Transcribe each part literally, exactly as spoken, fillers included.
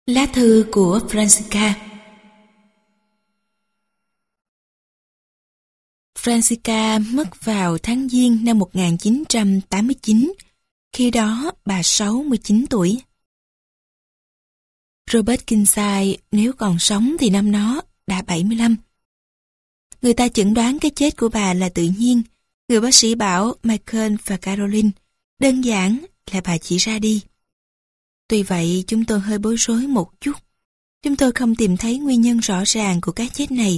Lá thư của Francesca. Francesca mất vào tháng Giêng năm một nghìn chín trăm tám mươi chín, khi đó bà sáu mươi chín tuổi. Robert Kinsey nếu còn sống thì năm đó đã bảy mươi lăm. Người ta chẩn đoán cái chết của bà là tự nhiên. Người bác sĩ bảo Michael và Caroline đơn giản là bà chỉ ra đi. Tuy vậy chúng tôi hơi bối rối một chút. Chúng tôi không tìm thấy nguyên nhân rõ ràng của cái chết này.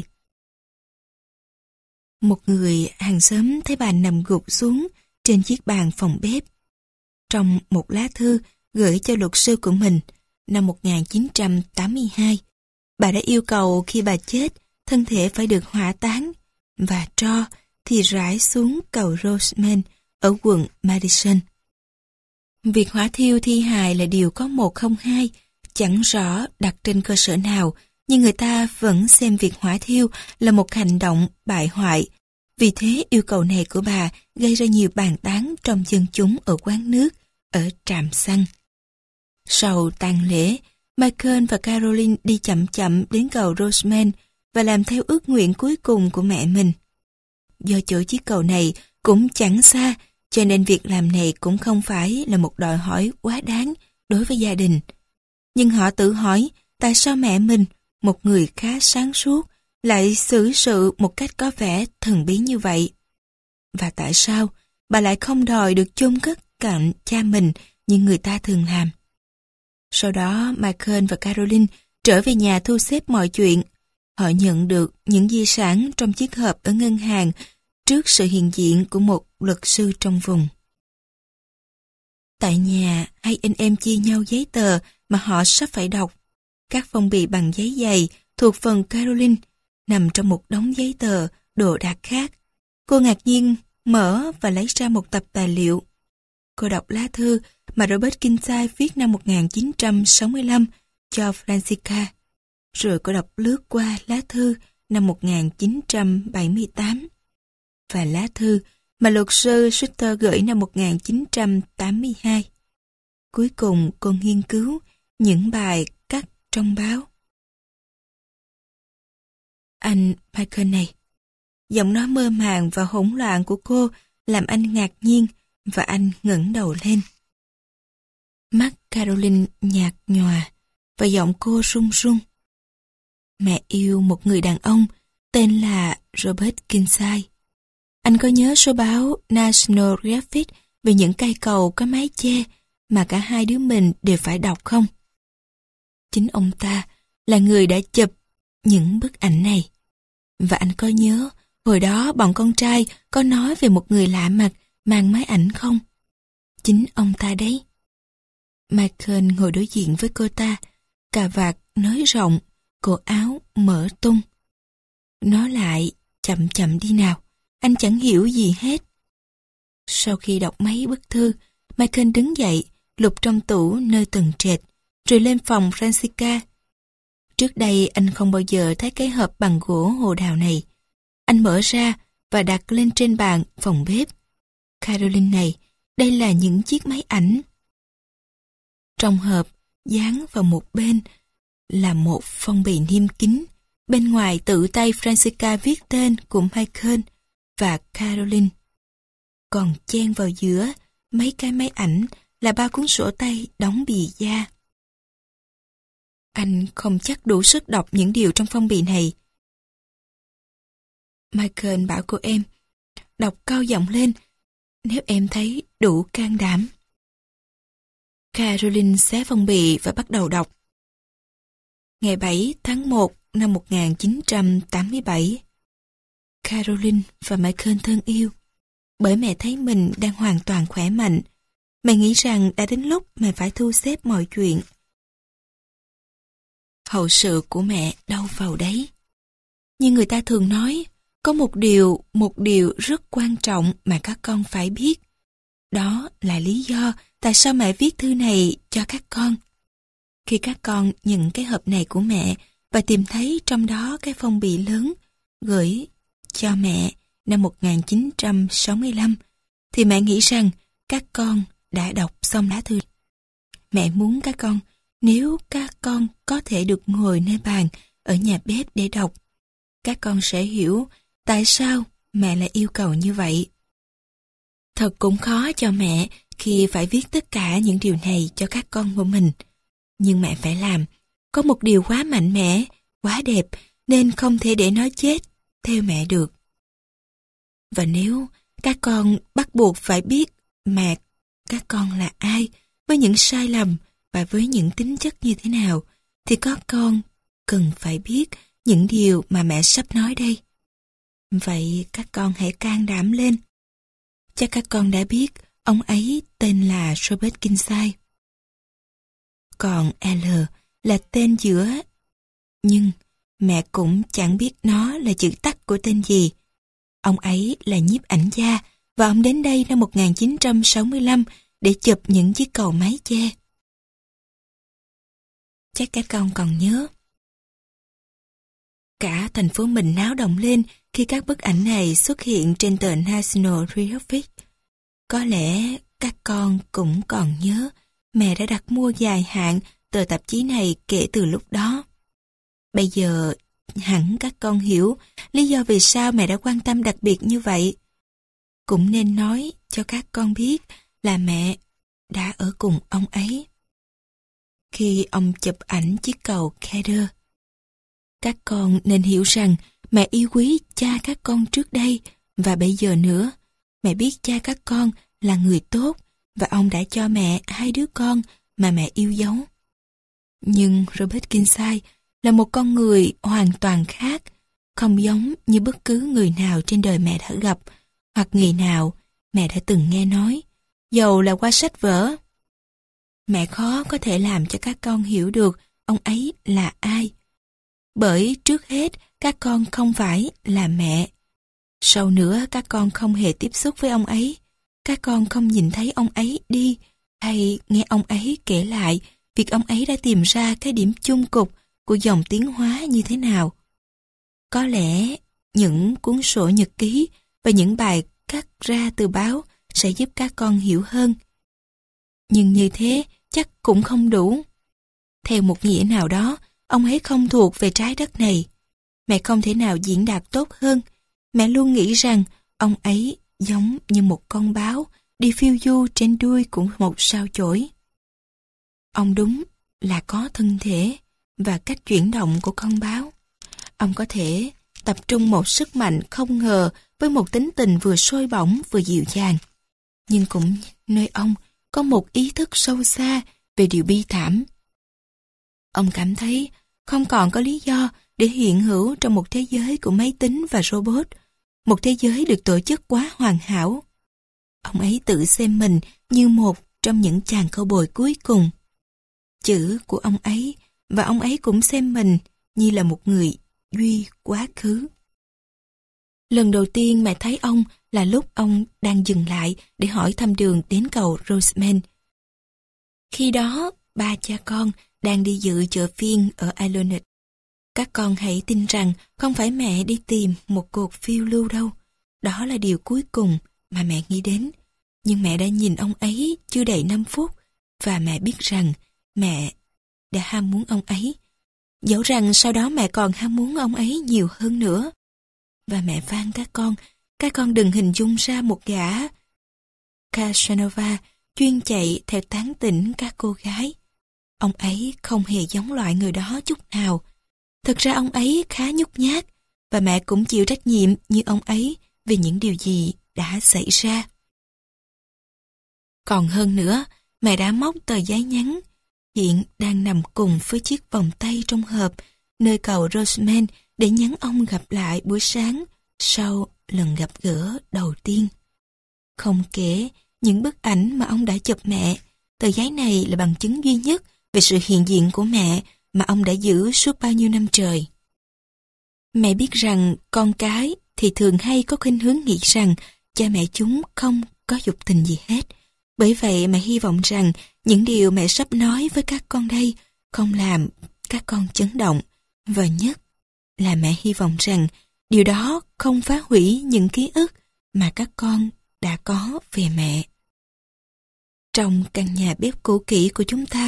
Một người hàng xóm thấy bà nằm gục xuống trên chiếc bàn phòng bếp. Trong một lá thư gửi cho luật sư của mình năm một nghìn chín trăm tám mươi hai, bà đã yêu cầu khi bà chết, thân thể phải được hỏa táng và tro thì rải xuống cầu Roseman ở quận Madison. Việc hỏa thiêu thi hài là điều có một không hai, chẳng rõ đặt trên cơ sở nào, nhưng người ta vẫn xem việc hỏa thiêu là một hành động bại hoại. Vì thế yêu cầu này của bà gây ra nhiều bàn tán trong dân chúng ở quán nước, ở trạm xăng. Sau tang lễ, Michael và Caroline đi chậm chậm đến cầu Roseman và làm theo ước nguyện cuối cùng của mẹ mình. Do chỗ chiếc cầu này cũng chẳng xa, cho nên việc làm này cũng không phải là một đòi hỏi quá đáng đối với gia đình. Nhưng họ tự hỏi tại sao mẹ mình, một người khá sáng suốt, lại xử sự một cách có vẻ thần bí như vậy. Và tại sao bà lại không đòi được chôn cất cạnh cha mình như người ta thường làm. Sau đó Michael và Caroline trở về nhà thu xếp mọi chuyện. Họ nhận được những di sản trong chiếc hộp ở ngân hàng trước sự hiện diện của một luật sư trong vùng. Tại nhà, hai anh em chia nhau giấy tờ mà họ sắp phải đọc. Các phong bì bằng giấy dày thuộc phần Caroline nằm trong một đống giấy tờ, đồ đạc khác. Cô ngạc nhiên mở và lấy ra một tập tài liệu. Cô đọc lá thư mà Robert Kinsey viết năm một nghìn chín trăm sáu mươi lăm cho Francesca. Rồi cô đọc lướt qua lá thư năm một nghìn chín trăm bảy mươi tám và lá thư mà luật sư Sutter gửi năm một nghìn chín trăm tám mươi hai. Cuối cùng cô nghiên cứu những bài cắt trong báo. Anh Michael này. Giọng nói mơ màng và hỗn loạn của cô làm anh ngạc nhiên và anh ngẩng đầu lên. Mắt Caroline nhạt nhòa và giọng cô run run. Mẹ yêu một người đàn ông tên là Robert Kinsey. Anh có nhớ số báo National Geographic về những cây cầu có mái che mà cả hai đứa mình đều phải đọc không? Chính ông ta là người đã chụp những bức ảnh này. Và anh có nhớ hồi đó bọn con trai có nói về một người lạ mặt mang máy ảnh không? Chính ông ta đấy. Michael ngồi đối diện với cô ta, cà vạt nới rộng, cổ áo mở tung. Nói lại chậm chậm đi nào, anh chẳng hiểu gì hết. Sau khi đọc mấy bức thư, Michael đứng dậy, lục trong tủ nơi tầng trệt, rồi lên phòng Francesca. Trước đây anh không bao giờ thấy cái hộp bằng gỗ hồ đào này. Anh mở ra và đặt lên trên bàn phòng bếp. Caroline này, đây là những chiếc máy ảnh. Trong hộp, dán vào một bên là một phong bì niêm kín. Bên ngoài tự tay Francesca viết tên của Michael và Caroline. Còn chen vào giữa mấy cái máy ảnh là ba cuốn sổ tay đóng bì da. Anh không chắc đủ sức đọc những điều trong phong bì này. Michael bảo cô em, đọc cao giọng lên, nếu em thấy đủ can đảm. Caroline xé phong bì và bắt đầu đọc. Ngày bảy tháng một năm một nghìn chín trăm tám mươi bảy. Caroline và Michael thân yêu, bởi mẹ thấy mình đang hoàn toàn khỏe mạnh. Mẹ nghĩ rằng đã đến lúc mẹ phải thu xếp mọi chuyện. Hậu sự của mẹ đâu vào đấy. Nhưng người ta thường nói, có một điều, một điều rất quan trọng mà các con phải biết. Đó là lý do tại sao mẹ viết thư này cho các con. Khi các con nhận cái hộp này của mẹ và tìm thấy trong đó cái phong bì lớn gửi cho mẹ năm một nghìn chín trăm sáu mươi lăm, thì mẹ nghĩ rằng các con đã đọc xong lá thư. Mẹ muốn các con nếu các con có thể được ngồi nơi bàn ở nhà bếp để đọc, các con sẽ hiểu tại sao mẹ lại yêu cầu như vậy. Thật cũng khó cho mẹ khi phải viết tất cả những điều này cho các con của mình. Nhưng mẹ phải làm. Có một điều quá mạnh mẽ, quá đẹp, nên không thể để nó chết theo mẹ được. Và nếu các con bắt buộc phải biết mẹ các con là ai, với những sai lầm và với những tính chất như thế nào, thì các con cần phải biết những điều mà mẹ sắp nói đây. Vậy các con hãy can đảm lên. Chắc các con đã biết ông ấy tên là Robert Kinsey. Còn L là tên giữa, nhưng mẹ cũng chẳng biết nó là chữ tắt của tên gì. Ông ấy là nhiếp ảnh gia và ông đến đây năm một nghìn chín trăm sáu mươi lăm để chụp những chiếc cầu mái che. Chắc các con còn nhớ. Cả thành phố mình náo động lên khi các bức ảnh này xuất hiện trên tờ National Geographic. Có lẽ các con cũng còn nhớ mẹ đã đặt mua dài hạn tờ tạp chí này kể từ lúc đó. Bây giờ hẳn các con hiểu lý do vì sao mẹ đã quan tâm đặc biệt như vậy. Cũng nên nói cho các con biết là mẹ đã ở cùng ông ấy khi ông chụp ảnh chiếc cầu Keter. Các con nên hiểu rằng mẹ yêu quý cha các con trước đây và bây giờ nữa. Mẹ biết cha các con là người tốt và ông đã cho mẹ hai đứa con mà mẹ yêu dấu. Nhưng Robert Kinsey là một con người hoàn toàn khác, không giống như bất cứ người nào trên đời mẹ đã gặp hoặc người nào mẹ đã từng nghe nói, dầu là qua sách vở. Mẹ khó có thể làm cho các con hiểu được ông ấy là ai. Bởi trước hết các con không phải là mẹ. Sau nữa các con không hề tiếp xúc với ông ấy. Các con không nhìn thấy ông ấy đi hay nghe ông ấy kể lại việc ông ấy đã tìm ra cái điểm chung cục của dòng tiến hóa như thế nào. Có lẽ những cuốn sổ nhật ký và những bài cắt ra từ báo sẽ giúp các con hiểu hơn. Nhưng như thế chắc cũng không đủ. Theo một nghĩa nào đó, ông ấy không thuộc về trái đất này. Mẹ không thể nào diễn đạt tốt hơn. Mẹ luôn nghĩ rằng ông ấy giống như một con báo đi phiêu du trên đuôi của một sao chổi. Ông đúng là có thân thể và cách chuyển động của con báo. Ông có thể tập trung một sức mạnh không ngờ với một tính tình vừa sôi bỏng vừa dịu dàng. Nhưng cũng nơi ông có một ý thức sâu xa về điều bi thảm. Ông cảm thấy không còn có lý do để hiện hữu trong một thế giới của máy tính và robot, một thế giới được tổ chức quá hoàn hảo. Ông ấy tự xem mình như một trong những chàng cowboy bồi cuối cùng. Chữ của ông ấy và ông ấy cũng xem mình như là một người duy quá khứ. Lần đầu tiên mẹ thấy ông là lúc ông đang dừng lại để hỏi thăm đường đến cầu Roseman. Khi đó, ba cha con đang đi dự chợ phiên ở Ilonet. Các con hãy tin rằng không phải mẹ đi tìm một cuộc phiêu lưu đâu. Đó là điều cuối cùng mà mẹ nghĩ đến. Nhưng mẹ đã nhìn ông ấy chưa đầy năm phút và mẹ biết rằng mẹ đã ham muốn ông ấy. Dẫu rằng sau đó mẹ còn ham muốn ông ấy nhiều hơn nữa. Và mẹ van các con, các con đừng hình dung ra một gã Casanova chuyên chạy theo tán tỉnh các cô gái. Ông ấy không hề giống loại người đó chút nào. Thực ra ông ấy khá nhút nhát và mẹ cũng chịu trách nhiệm như ông ấy về những điều gì đã xảy ra. Còn hơn nữa, mẹ đã móc tờ giấy nhắn hiện đang nằm cùng với chiếc vòng tay trong hộp nơi cầu Roseman để nhắn ông gặp lại buổi sáng sau lần gặp gỡ đầu tiên. Không kể những bức ảnh mà ông đã chụp mẹ, tờ giấy này là bằng chứng duy nhất về sự hiện diện của mẹ mà ông đã giữ suốt bao nhiêu năm trời. Mẹ biết rằng con cái thì thường hay có khuynh hướng nghĩ rằng cha mẹ chúng không có dục tình gì hết. Bởi vậy mẹ hy vọng rằng những điều mẹ sắp nói với các con đây không làm các con chấn động. Và nhất là mẹ hy vọng rằng điều đó không phá hủy những ký ức mà các con đã có về mẹ. Trong căn nhà bếp cũ kỹ của chúng ta,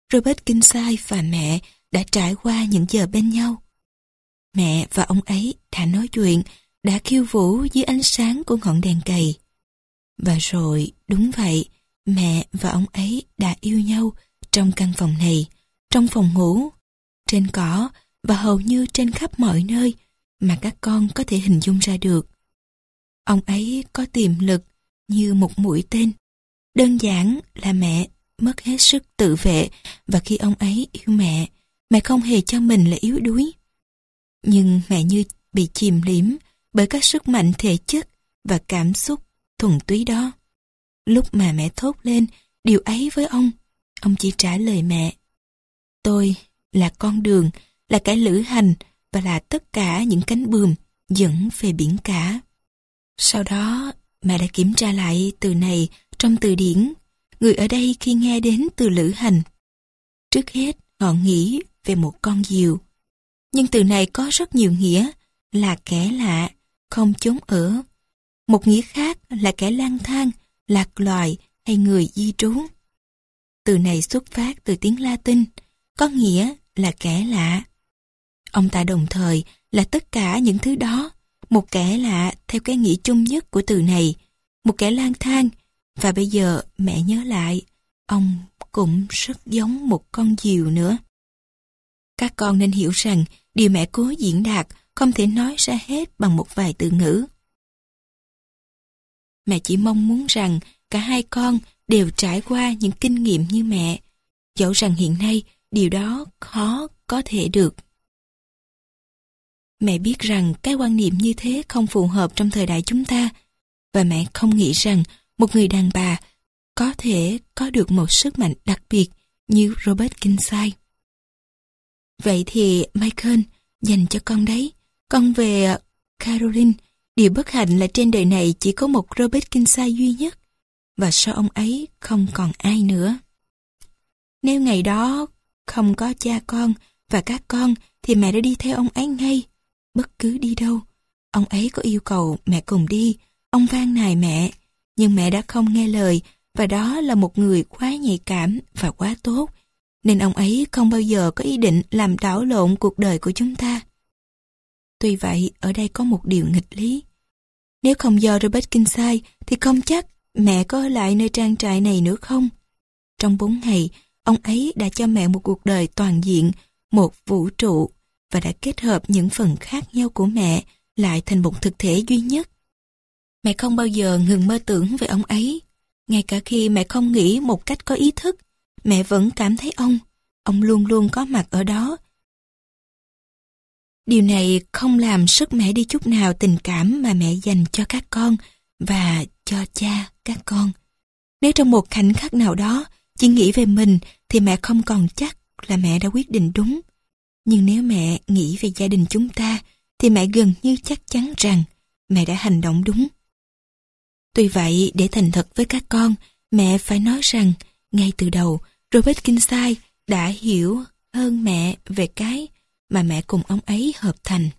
Robert Kinsey và mẹ đã trải qua những giờ bên nhau. Mẹ và ông ấy đã nói chuyện, đã khiêu vũ dưới ánh sáng của ngọn đèn cầy. Và rồi, đúng vậy, mẹ và ông ấy đã yêu nhau trong căn phòng này, trong phòng ngủ, trên cỏ và hầu như trên khắp mọi nơi mà các con có thể hình dung ra được. Ông ấy có tiềm lực như một mũi tên. Đơn giản là mẹ mất hết sức tự vệ, và khi ông ấy yêu mẹ, mẹ không hề cho mình là yếu đuối. Nhưng mẹ như bị chìm liễm bởi các sức mạnh thể chất và cảm xúc thuần túy đó. Lúc mà mẹ thốt lên điều ấy với ông, ông chỉ trả lời mẹ: tôi là con đường, là cái lữ hành và là tất cả những cánh buồm dẫn về biển cả. Sau đó, mẹ đã kiểm tra lại từ này trong từ điển. Người ở đây khi nghe đến từ lữ hành, trước hết họ nghĩ về một con diều. Nhưng từ này có rất nhiều nghĩa, là kẻ lạ, không chốn ở. Một nghĩa khác là kẻ lang thang, lạc loài hay người di trú. Từ này xuất phát từ tiếng Latin, có nghĩa là kẻ lạ. Ông ta đồng thời là tất cả những thứ đó, một kẻ lạ theo cái nghĩa chung nhất của từ này, một kẻ lang thang, và bây giờ mẹ nhớ lại, ông cũng rất giống một con diều nữa. Các con nên hiểu rằng điều mẹ cố diễn đạt không thể nói ra hết bằng một vài từ ngữ. Mẹ chỉ mong muốn rằng cả hai con đều trải qua những kinh nghiệm như mẹ, dẫu rằng hiện nay điều đó khó có thể được. Mẹ biết rằng cái quan niệm như thế không phù hợp trong thời đại chúng ta, và mẹ không nghĩ rằng một người đàn bà có thể có được một sức mạnh đặc biệt như Robert Kinsey. Vậy thì Michael, dành cho con đấy. Con về Caroline, điều bất hạnh là trên đời này chỉ có một Robert Kinsey duy nhất, và sau ông ấy không còn ai nữa. Nếu ngày đó không có cha con và các con thì mẹ đã đi theo ông ấy ngay, bất cứ đi đâu. Ông ấy có yêu cầu mẹ cùng đi, ông van nài mẹ, nhưng mẹ đã không nghe lời, và đó là một người quá nhạy cảm và quá tốt, nên ông ấy không bao giờ có ý định làm đảo lộn cuộc đời của chúng ta. Tuy vậy, ở đây có một điều nghịch lý. Nếu không do Robert Kinsey thì không chắc mẹ có ở lại nơi trang trại này nữa không. Trong bốn ngày, ông ấy đã cho mẹ một cuộc đời toàn diện, một vũ trụ, và đã kết hợp những phần khác nhau của mẹ lại thành một thực thể duy nhất. Mẹ không bao giờ ngừng mơ tưởng về ông ấy. Ngay cả khi mẹ không nghĩ một cách có ý thức, mẹ vẫn cảm thấy ông, ông luôn luôn có mặt ở đó. Điều này không làm sứt mẻ đi chút nào tình cảm mà mẹ dành cho các con và cho cha các con. Nếu trong một khoảnh khắc nào đó chỉ nghĩ về mình thì mẹ không còn chắc là mẹ đã quyết định đúng. Nhưng nếu mẹ nghĩ về gia đình chúng ta thì mẹ gần như chắc chắn rằng mẹ đã hành động đúng. Tuy vậy, để thành thật với các con, mẹ phải nói rằng ngay từ đầu Robert Kinsey đã hiểu hơn mẹ về cái mà mẹ cùng ông ấy hợp thành.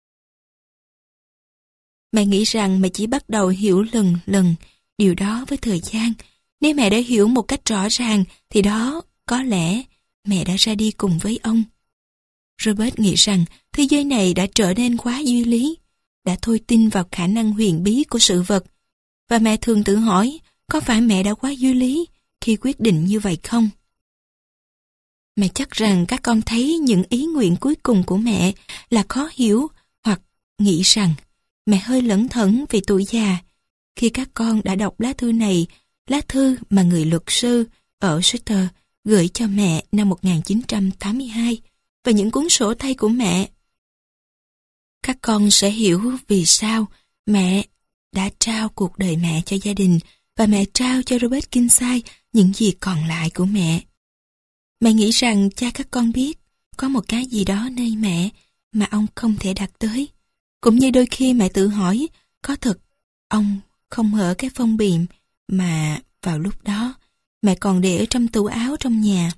Mẹ nghĩ rằng mẹ chỉ bắt đầu hiểu lần lần điều đó với thời gian. Nếu mẹ đã hiểu một cách rõ ràng thì đó có lẽ mẹ đã ra đi cùng với ông. Robert nghĩ rằng thế giới này đã trở nên quá duy lý, đã thôi tin vào khả năng huyền bí của sự vật. Và mẹ thường tự hỏi, có phải mẹ đã quá duy lý khi quyết định như vậy không? Mẹ chắc rằng các con thấy những ý nguyện cuối cùng của mẹ là khó hiểu, hoặc nghĩ rằng mẹ hơi lẩn thẩn về tuổi già. Khi các con đã đọc lá thư này, lá thư mà người luật sư ở Sutter gửi cho mẹ năm một nghìn chín trăm tám mươi hai và những cuốn sổ tay của mẹ, các con sẽ hiểu vì sao mẹ đã trao cuộc đời mẹ cho gia đình và mẹ trao cho Robert Kinsey những gì còn lại của mẹ. Mẹ nghĩ rằng cha các con biết có một cái gì đó nơi mẹ mà ông không thể đạt tới. Cũng như đôi khi mẹ tự hỏi có thật ông không hở cái phong bì mà vào lúc đó mẹ còn để ở trong tủ áo trong nhà.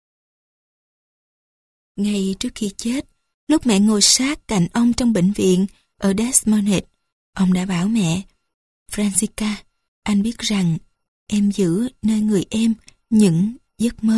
Ngay trước khi chết, lúc mẹ ngồi sát cạnh ông trong bệnh viện ở Des Moines, ông đã bảo mẹ, Francisca, anh biết rằng em giữ nơi người em những giấc mơ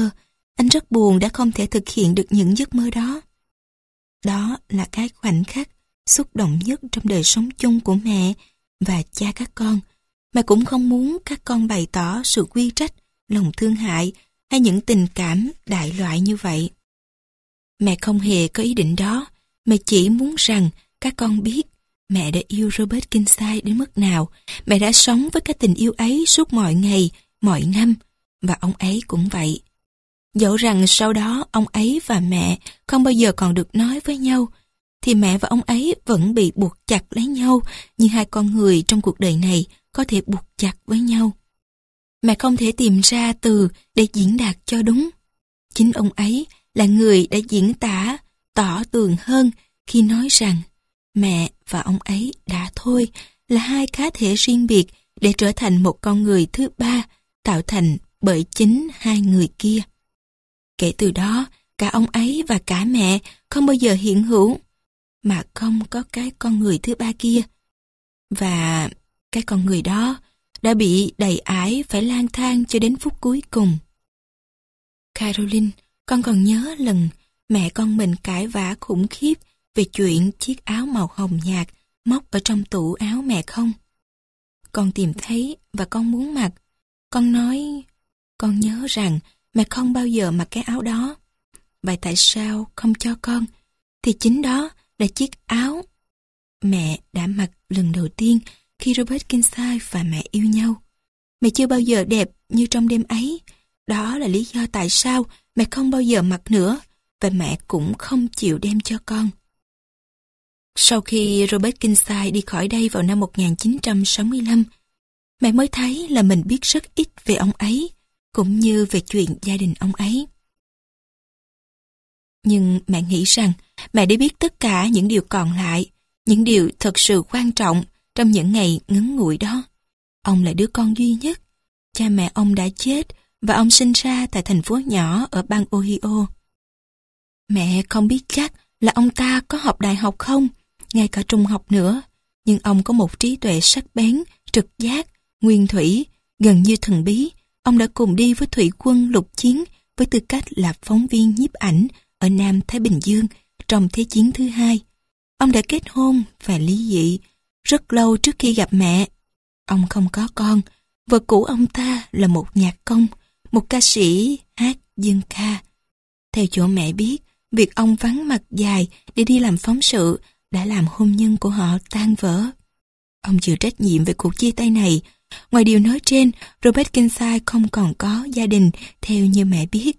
Anh rất buồn đã không thể thực hiện được những giấc mơ đó. Đó là cái khoảnh khắc xúc động nhất trong đời sống chung của mẹ và cha các con. Mẹ cũng không muốn các con bày tỏ sự quy trách, lòng thương hại hay những tình cảm đại loại như vậy. Mẹ không hề có ý định đó. Mẹ chỉ muốn rằng các con biết mẹ đã yêu Robert Kinsale đến mức nào. Mẹ đã sống với cái tình yêu ấy suốt mọi ngày, mọi năm, và ông ấy cũng vậy. Dẫu rằng sau đó ông ấy và mẹ không bao giờ còn được nói với nhau, thì mẹ và ông ấy vẫn bị buộc chặt lấy nhau như hai con người trong cuộc đời này có thể buộc chặt với nhau. Mẹ không thể tìm ra từ để diễn đạt cho đúng. Chính ông ấy là người đã diễn tả, tỏ tường hơn khi nói rằng mẹ và ông ấy đã thôi là hai cá thể riêng biệt để trở thành một con người thứ ba tạo thành bởi chính hai người kia. Kể từ đó, cả ông ấy và cả mẹ không bao giờ hiện hữu, mà không có cái con người thứ ba kia. Và cái con người đó đã bị đầy ải phải lang thang cho đến phút cuối cùng. Caroline, con còn nhớ lần mẹ con mình cãi vã khủng khiếp về chuyện chiếc áo màu hồng nhạt móc ở trong tủ áo mẹ không? Con tìm thấy và con muốn mặc. Con nói, con nhớ rằng mẹ không bao giờ mặc cái áo đó. Vậy tại sao không cho con? Thì chính đó là chiếc áo mẹ đã mặc lần đầu tiên khi Robert Kinsale và mẹ yêu nhau. Mẹ chưa bao giờ đẹp như trong đêm ấy. Đó là lý do tại sao mẹ không bao giờ mặc nữa, và mẹ cũng không chịu đem cho con. Sau khi Robert Kinsale đi khỏi đây vào năm một nghìn chín trăm sáu mươi lăm, mẹ mới thấy là mình biết rất ít về ông ấy, cũng như về chuyện gia đình ông ấy. Nhưng mẹ nghĩ rằng mẹ đã biết tất cả những điều còn lại, những điều thật sự quan trọng trong những ngày ngắn ngủi đó. Ông là đứa con duy nhất. Cha mẹ ông đã chết và ông sinh ra tại thành phố nhỏ ở bang Ohio. Mẹ không biết chắc là ông ta có học đại học không, ngay cả trung học nữa, nhưng ông có một trí tuệ sắc bén, trực giác, nguyên thủy, gần như thần bí. Ông đã cùng đi với thủy quân lục chiến với tư cách là phóng viên nhiếp ảnh ở Nam Thái Bình Dương trong Thế chiến thứ hai. Ông đã kết hôn và ly dị rất lâu trước khi gặp mẹ. Ông không có con. Vợ cũ ông ta là một nhạc công, một ca sĩ hát dân ca. Theo chỗ mẹ biết, việc ông vắng mặt dài để đi làm phóng sự đã làm hôn nhân của họ tan vỡ. Ông chịu trách nhiệm về cuộc chia tay này. Ngoài điều nói trên, Robert Kinsale không còn có gia đình theo như mẹ biết.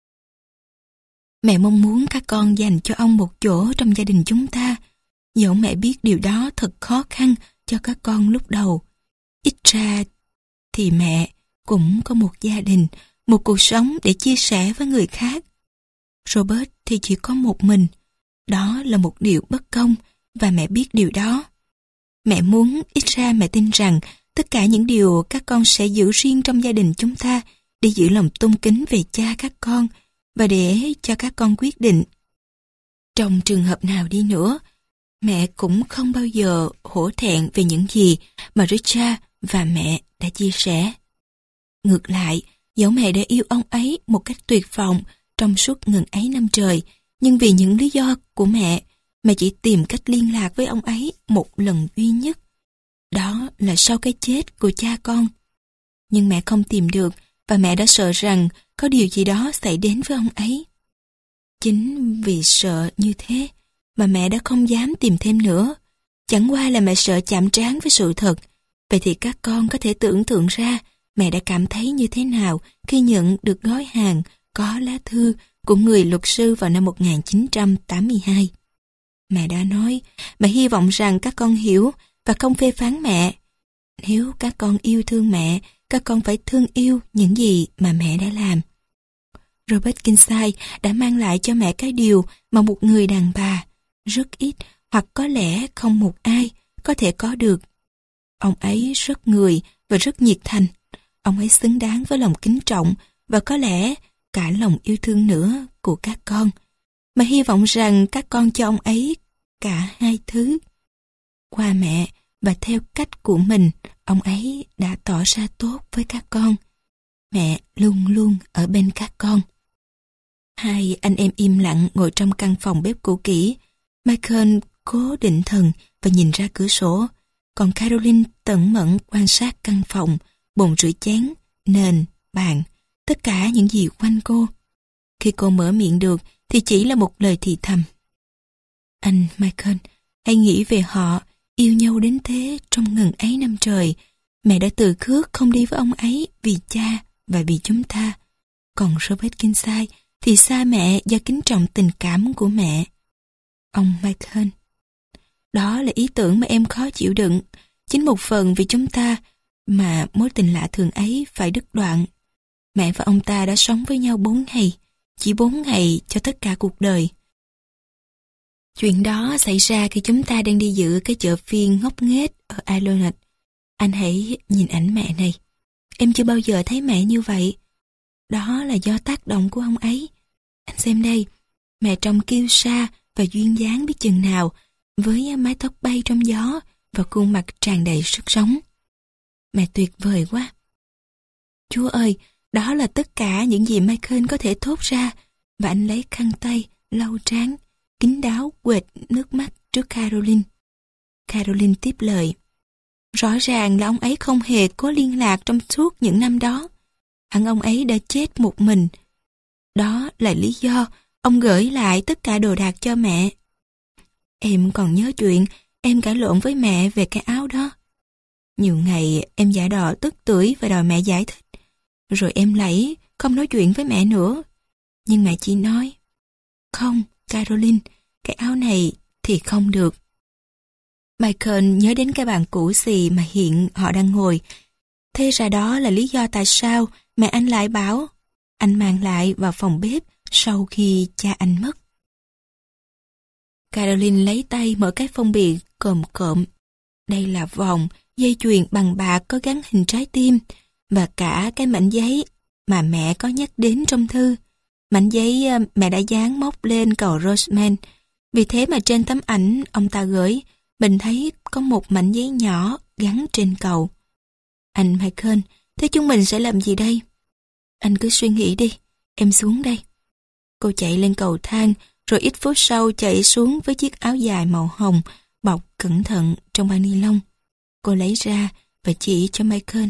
Mẹ mong muốn các con dành cho ông một chỗ trong gia đình chúng ta. Dẫu mẹ biết điều đó thật khó khăn cho các con lúc đầu. Ít ra thì mẹ cũng có một gia đình, một cuộc sống để chia sẻ với người khác. Robert thì chỉ có một mình. Đó là một điều bất công và mẹ biết điều đó. Mẹ muốn ít ra mẹ tin rằng tất cả những điều các con sẽ giữ riêng trong gia đình chúng ta để giữ lòng tôn kính về cha các con và để cho các con quyết định. Trong trường hợp nào đi nữa, mẹ cũng không bao giờ hổ thẹn về những gì mà Richard và mẹ đã chia sẻ. Ngược lại, dẫu mẹ đã yêu ông ấy một cách tuyệt vọng trong suốt ngần ấy năm trời, nhưng vì những lý do của mẹ, mẹ chỉ tìm cách liên lạc với ông ấy một lần duy nhất. Đó là sau cái chết của cha con. Nhưng mẹ không tìm được và mẹ đã sợ rằng có điều gì đó xảy đến với ông ấy. Chính vì sợ như thế mà mẹ đã không dám tìm thêm nữa. Chẳng qua là mẹ sợ chạm trán với sự thật. Vậy thì các con có thể tưởng tượng ra mẹ đã cảm thấy như thế nào khi nhận được gói hàng có lá thư của người luật sư vào năm một nghìn chín trăm tám mươi hai. Mẹ đã nói, mẹ hy vọng rằng các con hiểu và không phê phán mẹ. Nếu các con yêu thương mẹ, các con phải thương yêu những gì mà mẹ đã làm. Robert Kinsale đã mang lại cho mẹ cái điều mà một người đàn bà rất ít hoặc có lẽ không một ai có thể có được. Ông ấy rất người và rất nhiệt thành. Ông ấy xứng đáng với lòng kính trọng và có lẽ cả lòng yêu thương nữa của các con. Mà hy vọng rằng các con cho ông ấy cả hai thứ. Qua mẹ và theo cách của mình, ông ấy đã tỏ ra tốt với các con. Mẹ luôn luôn ở bên các con. Hai anh em im lặng ngồi trong căn phòng bếp cũ kỹ. Michael cố định thần và nhìn ra cửa sổ, còn Caroline tẩn mẫn quan sát căn phòng, bồn rửa chén, nền, bàn, tất cả những gì quanh cô. Khi cô mở miệng được thì chỉ là một lời thì thầm. Anh Michael, hãy nghĩ về họ, yêu nhau đến thế trong ngần ấy năm trời. Mẹ đã từ khước không đi với ông ấy vì cha và vì chúng ta. Còn Robert Kinsey thì xa mẹ do kính trọng tình cảm của mẹ. Ông Michael, đó là ý tưởng mà em khó chịu đựng. Chính một phần vì chúng ta mà mối tình lạ thường ấy phải đứt đoạn. Mẹ và ông ta đã sống với nhau bốn ngày, chỉ bốn ngày cho tất cả cuộc đời. Chuyện đó xảy ra khi chúng ta đang đi dự cái chợ phiên ngốc nghếch ở Ireland. Anh hãy nhìn ảnh mẹ này. Em chưa bao giờ thấy mẹ như vậy. Đó là do tác động của ông ấy. Anh xem đây, mẹ trông kiêu sa và duyên dáng biết chừng nào, với mái tóc bay trong gió và khuôn mặt tràn đầy sức sống. Mẹ tuyệt vời quá. Chúa ơi, đó là tất cả những gì Michael có thể thốt ra, và anh lấy khăn tay, lau trán, kín đáo quệt nước mắt trước Caroline. Caroline tiếp lời. Rõ ràng là ông ấy không hề có liên lạc trong suốt những năm đó. Hẳn ông ấy đã chết một mình. Đó là lý do ông gửi lại tất cả đồ đạc cho mẹ. Em còn nhớ chuyện em cãi lộn với mẹ về cái áo đó. Nhiều ngày em giả đò tức tưởi và đòi mẹ giải thích. Rồi em lẫy, không nói chuyện với mẹ nữa. Nhưng mẹ chỉ nói, không, Caroline, cái áo này thì không được. Michael nhớ đến cái bàn cũ xì mà hiện họ đang ngồi. Thế ra đó là lý do tại sao mẹ anh lại bảo anh mang lại vào phòng bếp sau khi cha anh mất. Caroline lấy tay mở cái phong bì cộm cộm. Đây là vòng, dây chuyền bằng bạc có gắn hình trái tim và cả cái mảnh giấy mà mẹ có nhắc đến trong thư. Mảnh giấy mẹ đã dán móc lên cầu Roseman. Vì thế mà trên tấm ảnh ông ta gửi, mình thấy có một mảnh giấy nhỏ gắn trên cầu. Anh Michael, thế chúng mình sẽ làm gì đây? Anh cứ suy nghĩ đi, em xuống đây. Cô chạy lên cầu thang, rồi ít phút sau chạy xuống với chiếc áo dài màu hồng, bọc cẩn thận trong bao ni lông. Cô lấy ra và chỉ cho Michael.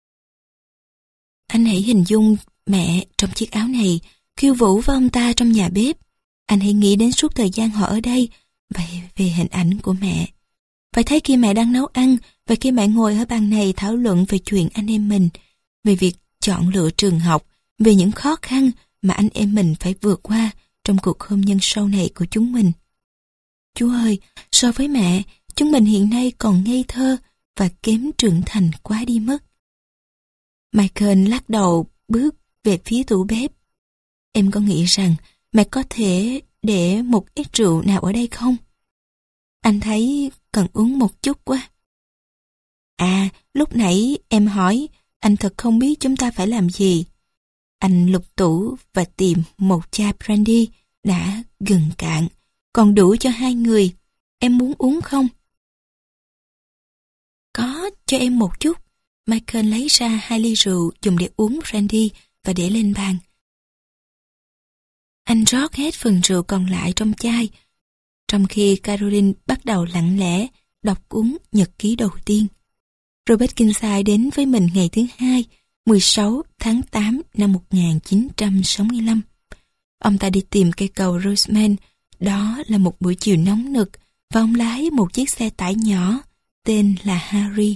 Anh hãy hình dung mẹ trong chiếc áo này, khiêu vũ với ông ta trong nhà bếp. Anh hãy nghĩ đến suốt thời gian họ ở đây, và về hình ảnh của mẹ. Phải thấy khi mẹ đang nấu ăn, và khi mẹ ngồi ở bàn này thảo luận về chuyện anh em mình, về việc chọn lựa trường học, về những khó khăn mà anh em mình phải vượt qua trong cuộc hôn nhân sau này của chúng mình. Chúa ơi, so với mẹ, chúng mình hiện nay còn ngây thơ và kém trưởng thành quá đi mất. Michael lắc đầu bước về phía tủ bếp. Em có nghĩ rằng mẹ có thể để một ít rượu nào ở đây không? Anh thấy cần uống một chút quá. À, lúc nãy em hỏi, anh thật không biết chúng ta phải làm gì. Anh lục tủ và tìm một chai brandy đã gần cạn, còn đủ cho hai người. Em muốn uống không? Có, cho em một chút. Michael lấy ra hai ly rượu dùng để uống brandy và để lên bàn. Anh rót hết phần rượu còn lại trong chai, trong khi Caroline bắt đầu lặng lẽ đọc cuốn nhật ký đầu tiên. Robert Kinsey đến với mình ngày thứ hai, mười sáu tháng tám năm một nghìn chín trăm sáu mươi lăm. Ông ta đi tìm cây cầu Roseman. Đó là một buổi chiều nóng nực, và ông lái một chiếc xe tải nhỏ tên là Harry.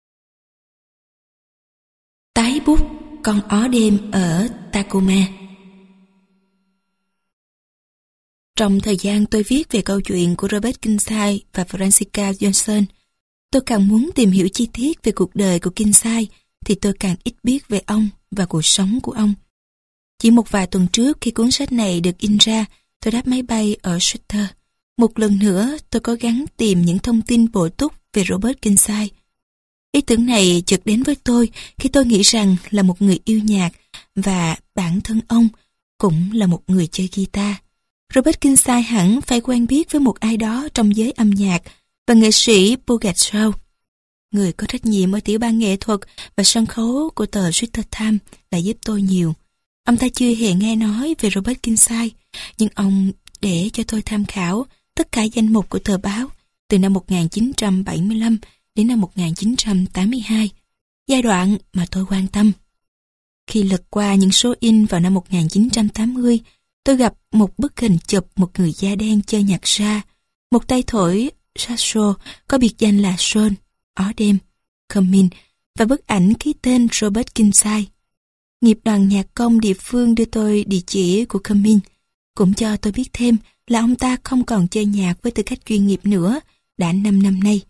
Tái bút con ó đêm ở Tacoma. Trong thời gian tôi viết về câu chuyện của Robert Kinsey và Francesca Johnson, tôi càng muốn tìm hiểu chi tiết về cuộc đời của Kinsey thì tôi càng ít biết về ông và cuộc sống của ông. Chỉ một vài tuần trước khi cuốn sách này được in ra, tôi đáp máy bay ở Sutter. Một lần nữa tôi cố gắng tìm những thông tin bổ túc về Robert Kinsey. Ý tưởng này chợt đến với tôi khi tôi nghĩ rằng là một người yêu nhạc và bản thân ông cũng là một người chơi guitar. Robert Kinsey hẳn phải quen biết với một ai đó trong giới âm nhạc và nghệ sĩ Puget Sound, người có trách nhiệm ở tiểu ban nghệ thuật và sân khấu của tờ Sutter Times, đã giúp tôi nhiều. Ông ta chưa hề nghe nói về Robert Kinsey, nhưng ông để cho tôi tham khảo tất cả danh mục của tờ báo từ năm một nghìn chín trăm bảy mươi lăm đến năm một nghìn chín trăm tám mươi hai, giai đoạn mà tôi quan tâm. Khi lật qua những số in vào năm một nghìn chín trăm tám mươi, tôi gặp một bức hình chụp một người da đen chơi nhạc ra, một tay thổi saxo có biệt danh là John, ó đêm, Cummins, và bức ảnh ký tên Robert Kinsey. Nghiệp đoàn nhạc công địa phương đưa tôi địa chỉ của Cummins, cũng cho tôi biết thêm là ông ta không còn chơi nhạc với tư cách chuyên nghiệp nữa, đã năm năm nay.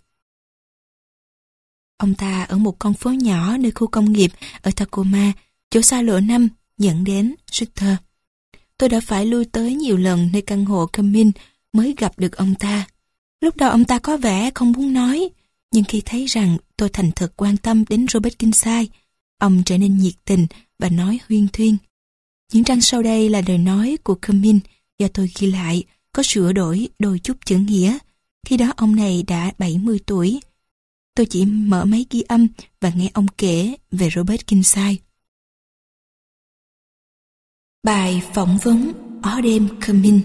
Ông ta ở một con phố nhỏ nơi khu công nghiệp ở Tacoma, chỗ xa lộ năm dẫn đến Sutter. Tôi đã phải lui tới nhiều lần nơi căn hộ Cummins mới gặp được ông ta. Lúc đầu ông ta có vẻ không muốn nói, nhưng khi thấy rằng tôi thành thực quan tâm đến Robert Kinsey, ông trở nên nhiệt tình và nói huyên thuyên. Những trang sau đây là lời nói của Cummins do tôi ghi lại, có sửa đổi đôi chút chữ nghĩa. Khi đó ông này đã bảy mươi tuổi. Tôi chỉ mở máy ghi âm và nghe ông kể về Robert Kinsey. Bài phỏng vấn ó đêm Cummins.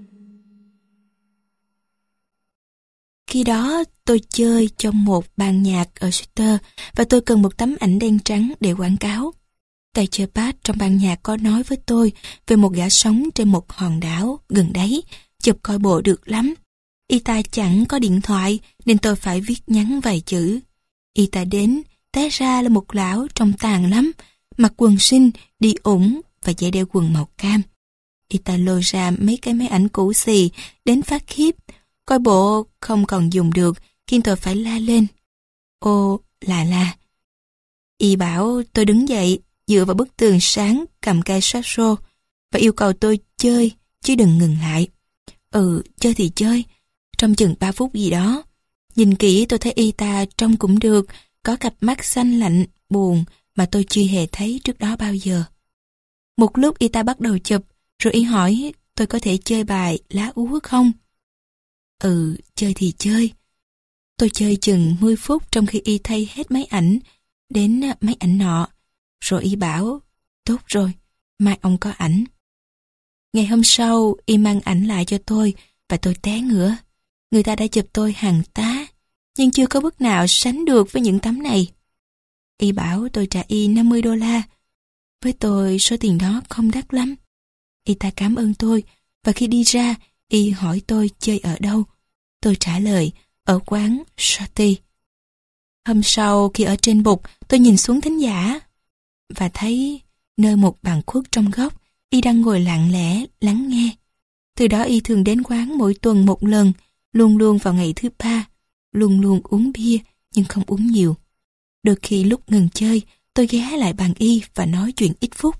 Khi đó tôi chơi trong một ban nhạc ở Sutter và tôi cần một tấm ảnh đen trắng để quảng cáo. Tay chơi bass trong ban nhạc có nói với tôi về một gã sống trên một hòn đảo gần đấy, chụp coi bộ được lắm. Y ta chẳng có điện thoại nên tôi phải viết nhắn vài chữ. Y ta đến, té ra là một lão trông tàn lắm, mặc quần jean, đi ủng và dây đeo quần màu cam. Y ta lôi ra mấy cái máy ảnh cũ xì đến phát khiếp, coi bộ không còn dùng được, khiến tôi phải la lên. Ô là la. Y bảo tôi đứng dậy, dựa vào bức tường sáng, cầm cây saxo và yêu cầu tôi chơi, chứ đừng ngừng lại. Ừ, chơi thì chơi, trong chừng ba phút gì đó. Nhìn kỹ tôi thấy y ta trông cũng được, có cặp mắt xanh lạnh, buồn mà tôi chưa hề thấy trước đó bao giờ. Một lúc y ta bắt đầu chụp, rồi y hỏi tôi có thể chơi bài lá úa không? Ừ, chơi thì chơi. Tôi chơi chừng mười phút trong khi y thay hết máy ảnh đến máy ảnh nọ. Rồi y bảo, tốt rồi, mai ông có ảnh. Ngày hôm sau, y mang ảnh lại cho tôi và tôi té ngửa. Người ta đã chụp tôi hàng tá, nhưng chưa có bức nào sánh được với những tấm này. Y bảo tôi trả y năm mươi đô la. Với tôi, số tiền đó không đắt lắm. Y ta cảm ơn tôi, và khi đi ra, y hỏi tôi chơi ở đâu. Tôi trả lời, ở quán Shorty. Hôm sau, khi ở trên bục, tôi nhìn xuống thính giả và thấy nơi một bàn khuất trong góc, y đang ngồi lặng lẽ lắng nghe. Từ đó y thường đến quán mỗi tuần một lần, luôn luôn vào ngày thứ ba, luôn luôn uống bia nhưng không uống nhiều. Đôi khi lúc ngừng chơi, tôi ghé lại bàn y và nói chuyện ít phút.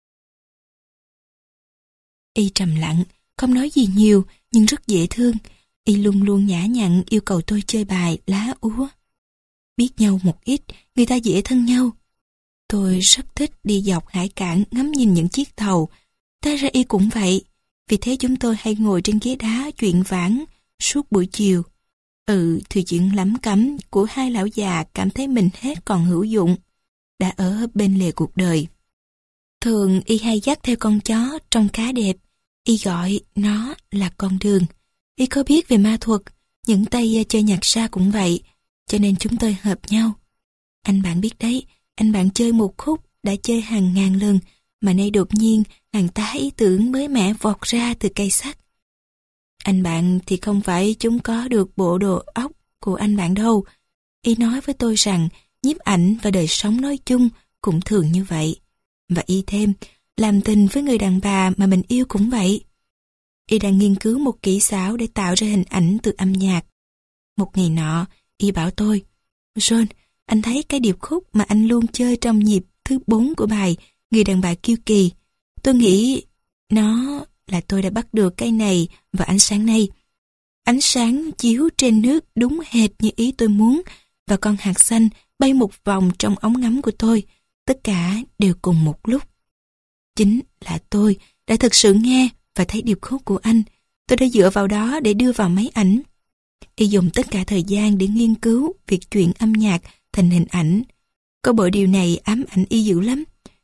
Y trầm lặng, không nói gì nhiều nhưng rất dễ thương. Y luôn luôn nhã nhặn yêu cầu tôi chơi bài lá úa. Biết nhau một ít, người ta dễ thân nhau. Tôi rất thích đi dọc hải cảng ngắm nhìn những chiếc tàu. Té ra y cũng vậy, vì thế chúng tôi hay ngồi trên ghế đá chuyện vãng suốt buổi chiều. Ừ, thì chuyện lắm cắm của hai lão già cảm thấy mình hết còn hữu dụng, đã ở bên lề cuộc đời. Thường y hay dắt theo con chó trông khá đẹp, y gọi nó là con đường. Y có biết về ma thuật, những tay chơi nhạc sa cũng vậy, cho nên chúng tôi hợp nhau. Anh bạn biết đấy, anh bạn chơi một khúc đã chơi hàng ngàn lần, mà nay đột nhiên hàng tá ý tưởng mới mẻ vọt ra từ cây sắt. Anh bạn thì không phải chúng có được bộ đồ óc của anh bạn đâu. Y nói với tôi rằng nhiếp ảnh và đời sống nói chung cũng thường như vậy. Và y thêm, làm tình với người đàn bà mà mình yêu cũng vậy. Y đang nghiên cứu một kỹ xảo để tạo ra hình ảnh từ âm nhạc. Một ngày nọ, y bảo tôi, John, anh thấy cái điệp khúc mà anh luôn chơi trong nhịp thứ bốn của bài Người đàn bà kiêu kỳ. Tôi nghĩ nó là tôi đã bắt được cái này vào ánh sáng này. Ánh sáng chiếu trên nước đúng hệt như ý tôi muốn, và con hạt xanh bay một vòng trong ống ngắm của tôi. Tất cả đều cùng một lúc. Chính là tôi đã thực sự nghe và thấy điệp khúc của anh. Tôi đã dựa vào đó để đưa vào máy ảnh. Y dùng tất cả thời gian để nghiên cứu việc chuyển âm nhạc thành hình ảnh. Có bộ điều này ám ảnh y dữ lắm.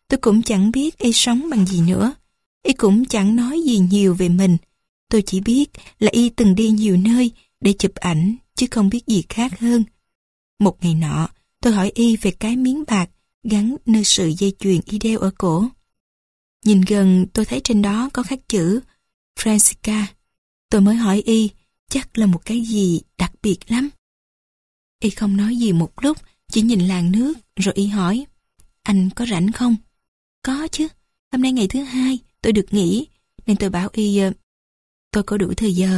Tôi cũng chẳng biết y sống bằng gì nữa. Y cũng chẳng nói gì nhiều về mình. Tôi chỉ biết là y từng đi nhiều nơi để chụp ảnh, chứ không biết gì khác hơn. Một ngày nọ, tôi hỏi y về cái miếng bạc gắn nơi sợi dây chuyền y đeo ở cổ. Nhìn gần tôi thấy trên đó có khắc chữ Francisca. Tôi mới hỏi y, chắc là một cái gì đặc biệt lắm. Y không nói gì một lúc, chỉ nhìn làn nước, rồi y hỏi, anh có rảnh không? Có chứ, hôm nay ngày thứ hai, tôi được nghỉ, nên tôi bảo y, tôi có đủ thời giờ.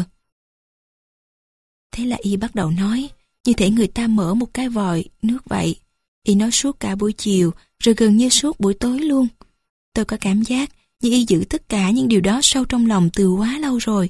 Thế là y bắt đầu nói, như thể người ta mở một cái vòi nước vậy. Y nói suốt cả buổi chiều, rồi gần như suốt buổi tối luôn. Tôi có cảm giác như y giữ tất cả những điều đó sâu trong lòng từ quá lâu rồi.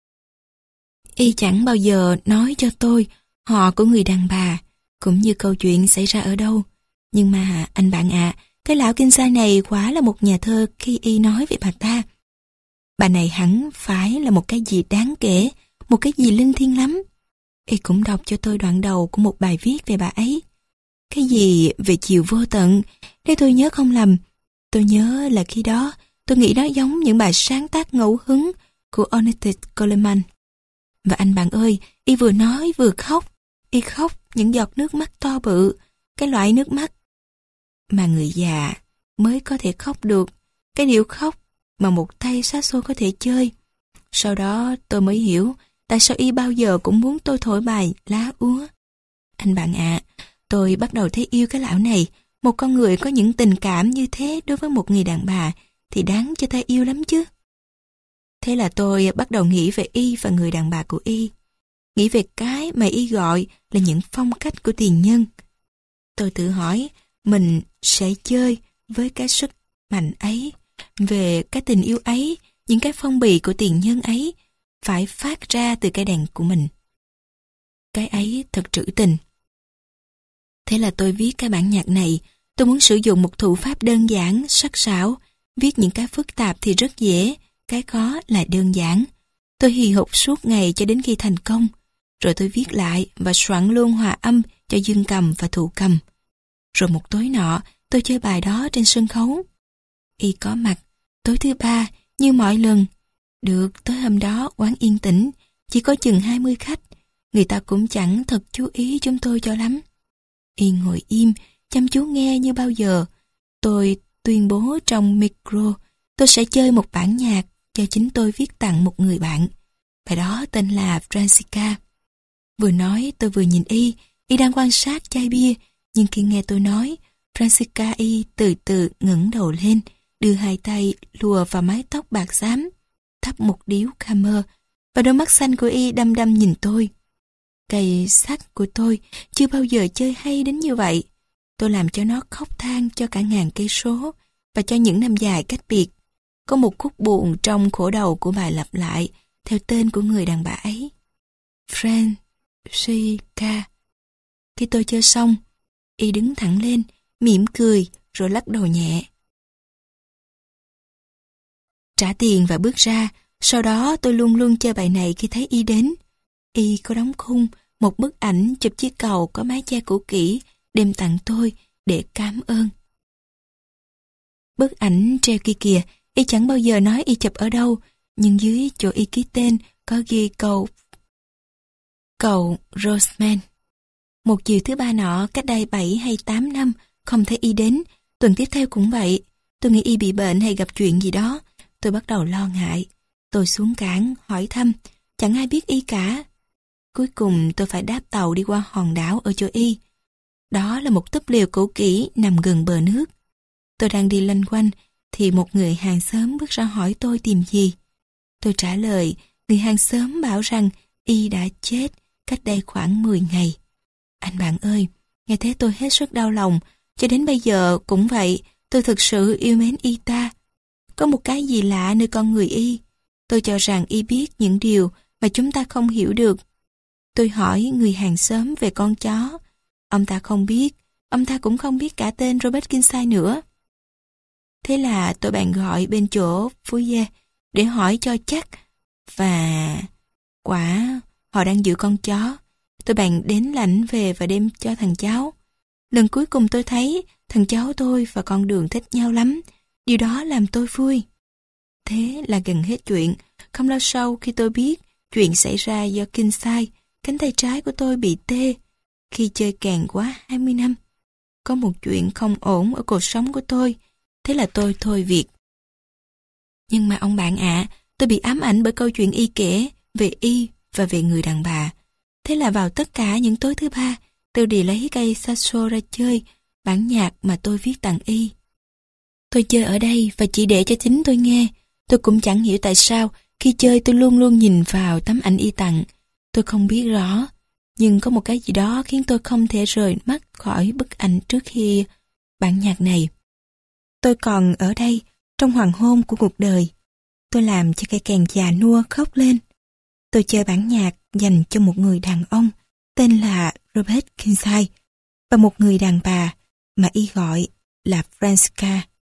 Y chẳng bao giờ nói cho tôi họ của người đàn bà, cũng như câu chuyện xảy ra ở đâu. Nhưng mà anh bạn ạ, à, cái lão kinh sai này quả là một nhà thơ khi y nói về bà ta. Bà này hẳn phải là một cái gì đáng kể, một cái gì linh thiêng lắm. Y cũng đọc cho tôi đoạn đầu của một bài viết về bà ấy. Cái gì về chiều vô tận, nếu tôi nhớ không lầm. Tôi nhớ là khi đó tôi nghĩ nó giống những bài sáng tác ngẫu hứng của Ornette Coleman. Và anh bạn ơi, y vừa nói vừa khóc. Y khóc những giọt nước mắt to bự, cái loại nước mắt mà người già mới có thể khóc được, cái điệu khóc mà một tay saxo có thể chơi. Sau đó tôi mới hiểu tại sao y bao giờ cũng muốn tôi thổi bài Lá úa. Anh bạn ạ, à, tôi bắt đầu thấy yêu cái lão này. Một con người có những tình cảm như thế đối với một người đàn bà thì đáng cho ta yêu lắm chứ. Thế là tôi bắt đầu nghĩ về y và người đàn bà của y. Nghĩ về cái mà y gọi là những phong cách của tiền nhân. Tôi tự hỏi mình sẽ chơi với cái sức mạnh ấy, về cái tình yêu ấy, những cái phong bì của tiền nhân ấy phải phát ra từ cái đàn của mình. Cái ấy thật trữ tình. Thế là tôi viết cái bản nhạc này. Tôi muốn sử dụng một thủ pháp đơn giản, sắc sảo. Viết những cái phức tạp thì rất dễ, cái khó là đơn giản. Tôi hì hục suốt ngày cho đến khi thành công. Rồi tôi viết lại và soạn luôn hòa âm cho dương cầm và thụ cầm. Rồi một tối nọ, tôi chơi bài đó trên sân khấu. Y có mặt, tối thứ ba, như mọi lần. Được, tối hôm đó quán yên tĩnh, chỉ có chừng hai mươi khách. Người ta cũng chẳng thật chú ý chúng tôi cho lắm. Y ngồi im, chăm chú nghe như bao giờ. Tôi tuyên bố trong micro, tôi sẽ chơi một bản nhạc do chính tôi viết tặng một người bạn. Bài đó tên là Francisca. Vừa nói tôi vừa nhìn y, y đang quan sát chai bia, nhưng khi nghe tôi nói, Francisca y từ từ ngẩng đầu lên, đưa hai tay lùa vào mái tóc bạc xám, thắp một điếu Camel, và đôi mắt xanh của y đăm đăm nhìn tôi. Cây sắt của tôi chưa bao giờ chơi hay đến như vậy. Tôi làm cho nó khóc than cho cả ngàn cây số và cho những năm dài cách biệt. Có một khúc buồn trong khổ đầu của bài lặp lại theo tên của người đàn bà ấy. Francisca. Khi tôi chơi xong, y đứng thẳng lên, mỉm cười rồi lắc đầu nhẹ. Trả tiền và bước ra. Sau đó tôi luôn luôn chơi bài này khi thấy y đến. Y có đóng khung một bức ảnh chụp chiếc cầu có mái che cũ kỹ đem tặng tôi để cảm ơn. Bức ảnh treo kia kìa, y chẳng bao giờ nói y chụp ở đâu, nhưng dưới chỗ y ký tên có ghi cầu cầu Roseman. Một chiều thứ ba nọ, cách đây bảy hay tám năm, không thấy y đến. Tuần tiếp theo cũng vậy. Tôi nghĩ y bị bệnh hay gặp chuyện gì đó. Tôi bắt đầu lo ngại. Tôi xuống cảng hỏi thăm, chẳng ai biết y cả. Cuối cùng tôi phải đáp tàu đi qua hòn đảo ở chỗ y. Đó là một túp lều cũ kỹ nằm gần bờ nước. Tôi đang đi loanh quanh thì một người hàng xóm bước ra hỏi tôi tìm gì. Tôi trả lời, người hàng xóm bảo rằng y đã chết cách đây khoảng mười ngày. Anh bạn ơi, nghe thế tôi hết sức đau lòng. Cho đến bây giờ cũng vậy, tôi thực sự yêu mến y ta. Có một cái gì lạ nơi con người y. Tôi cho rằng y biết những điều mà chúng ta không hiểu được. Tôi hỏi người hàng xóm về con chó. Ông ta không biết, ông ta cũng không biết cả tên Robert Kinsey nữa. Thế là tôi bèn gọi bên chỗ Fouye để hỏi cho chắc. Và quả họ đang giữ con chó. Tôi bèn đến lãnh về và đem cho thằng cháu. Lần cuối cùng tôi thấy thằng cháu tôi và con Đường thích nhau lắm. Điều đó làm tôi vui. Thế là gần hết chuyện. Không lâu sau khi tôi biết chuyện xảy ra do kinh sai, cánh tay trái của tôi bị tê. Khi chơi kèn quá hai mươi năm, có một chuyện không ổn ở cuộc sống của tôi. Thế là tôi thôi việc. Nhưng mà ông bạn ạ, tôi bị ám ảnh bởi câu chuyện y kể về y và về người đàn bà. Thế là vào tất cả những tối thứ ba, tôi đi lấy cây saxo ra chơi, bản nhạc mà tôi viết tặng y. Tôi chơi ở đây và chỉ để cho chính tôi nghe. Tôi cũng chẳng hiểu tại sao khi chơi tôi luôn luôn nhìn vào tấm ảnh y tặng. Tôi không biết rõ, nhưng có một cái gì đó khiến tôi không thể rời mắt khỏi bức ảnh trước khi bản nhạc này. Tôi còn ở đây trong hoàng hôn của cuộc đời. Tôi làm cho cây kèn già nua khóc lên. Tôi chơi bản nhạc dành cho một người đàn ông tên là Robert Kinsey và một người đàn bà mà y gọi là Franska.